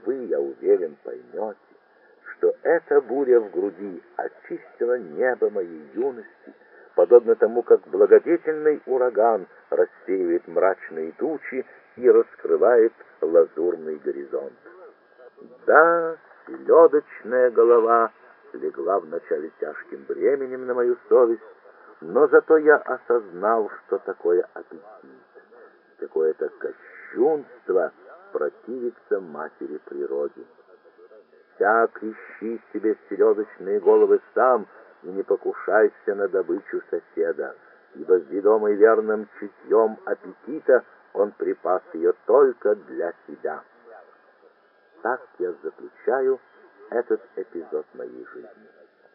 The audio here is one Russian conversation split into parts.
вы, я уверен, поймете, что эта буря в груди очистила небо моей юности, подобно тому, как благодетельный ураган рассеивает мрачные тучи и раскрывает лазурный горизонт. Да, селедочная голова легла вначале тяжким бременем на мою совесть, но зато я осознал, что такое аппетит, какое-то кощунство противиться матери природе. Всяк ищи себе селедочные головы сам и не покушайся на добычу соседа, ибо ведомый верным чутьем аппетита он припас ее только для себя. Так я заключаю этот эпизод моей жизни.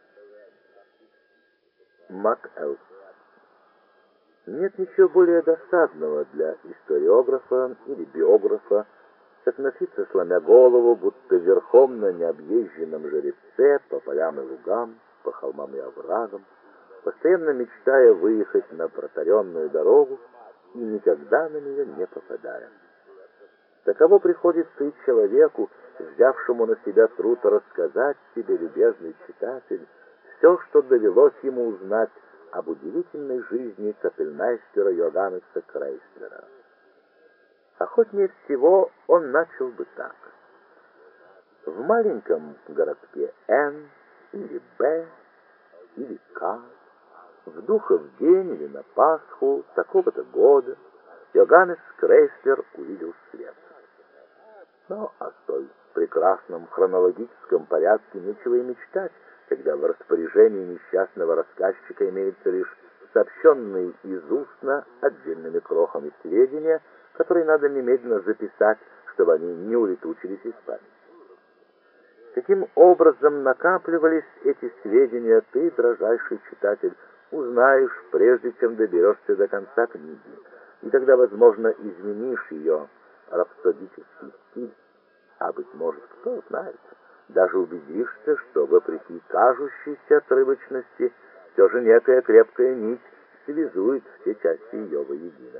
МакЭлс. Нет ничего более досадного для историографа или биографа, как носиться, сломя голову, будто верхом на необъезженном жеребце по полям и лугам, по холмам и оврагам, постоянно мечтая выехать на протаренную дорогу и никогда на нее не попадая. Таково приходится и человеку, взявшему на себя труд рассказать тебе, любезный читатель, все, что довелось ему узнать об удивительной жизни капельмейстера Йоганнеса Крейслера. Охотнее всего он начал бы так. В маленьком городке Н или Б или К, в Духов день или на Пасху такого-то года Йоганнес Крейслер увидел свет. Но о столь прекрасном хронологическом порядке нечего и мечтать, когда в распоряжении несчастного рассказчика имеются лишь сообщенные из устно отдельными крохами сведения, которые надо немедленно записать, чтобы они не улетучились из памяти. Каким образом накапливались эти сведения, ты, дрожайший читатель, узнаешь, прежде чем доберешься до конца книги, и тогда, возможно, изменишь ее рапсодический стиль, а, быть может, кто знает, даже убедишься, что, вопреки кажущейся отрывочности, все же некая крепкая нить связует все части ее воедино.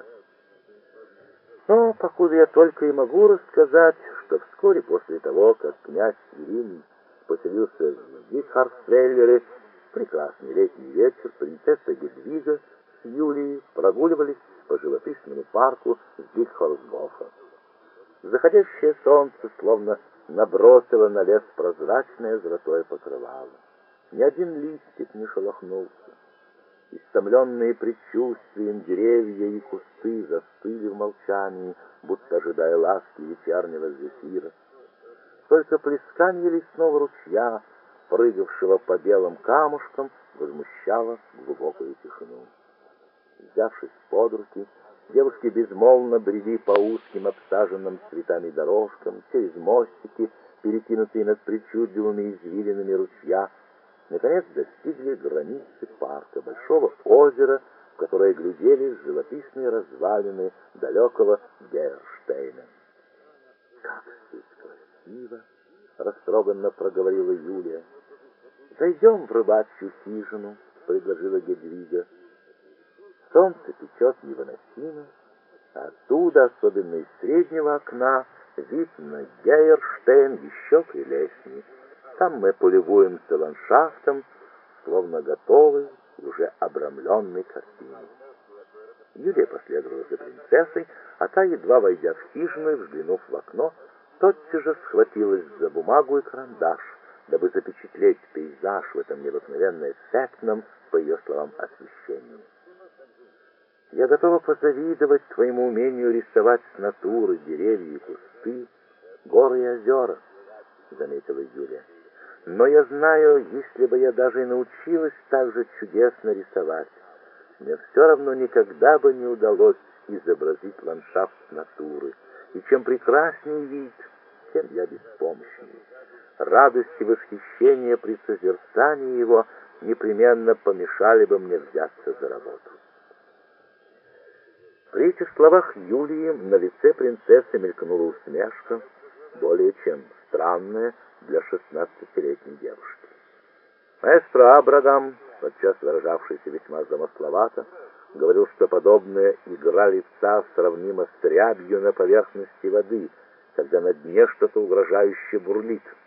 Но покуда я только и могу рассказать, что вскоре после того, как князь Ирин поселился в Дитхарствеллере, прекрасный летний вечер, принцесса Гедвига с Юлией прогуливались по живописному парку Дитхорсгофа. Заходящее солнце словно набросило на лес прозрачное золотое покрывало. Ни один листик не шелохнулся. Истомленные предчувствием деревья и кусты застыли в молчании, будто ожидая ласки вечернего зефира. Только плесканье лесного ручья, прыгавшего по белым камушкам, возмущало глубокую тишину. Взявшись под руки, девушки безмолвно брели по узким обсаженным цветами дорожкам, через мостики, перекинутые над причудливыми извилинами ручья, наконец достигли границы парка, большого озера, в которое глядели живописные развалины далекого Гейерштейна. «Как здесь красиво!» — растроганно проговорила Юлия. «Зайдем в рыбачью хижину», — предложила Гедвига. Солнце печет невыносимо, а оттуда, особенно из среднего окна, вид на Гейерштейн еще прелестней. Там мы полюбуемся ландшафтом, словно готовой и уже обрамленной картиной. Юлия последовала за принцессой, а та, едва войдя в хижину и взглянув в окно, тотчас же схватилась за бумагу и карандаш, дабы запечатлеть пейзаж в этом необыкновенно эффектном, по ее словам, освещении. «Я готова позавидовать твоему умению рисовать с натуры деревья и кусты, горы и озера», — заметила Юлия. «Но я знаю, если бы я даже и научилась так же чудесно рисовать, мне все равно никогда бы не удалось изобразить ландшафт натуры, и чем прекраснее вид, тем я беспомощнее. Радость и восхищение при созерцании его непременно помешали бы мне взяться за работу». При этих словах Юлии на лице принцессы мелькнула усмешка, более чем странная для 16-летней девушки. Маэстро Абрагам, подчас выражавшийся весьма замысловато, говорил, что подобная игра лица сравнима с рябью на поверхности воды, когда на дне что-то угрожающе бурлит.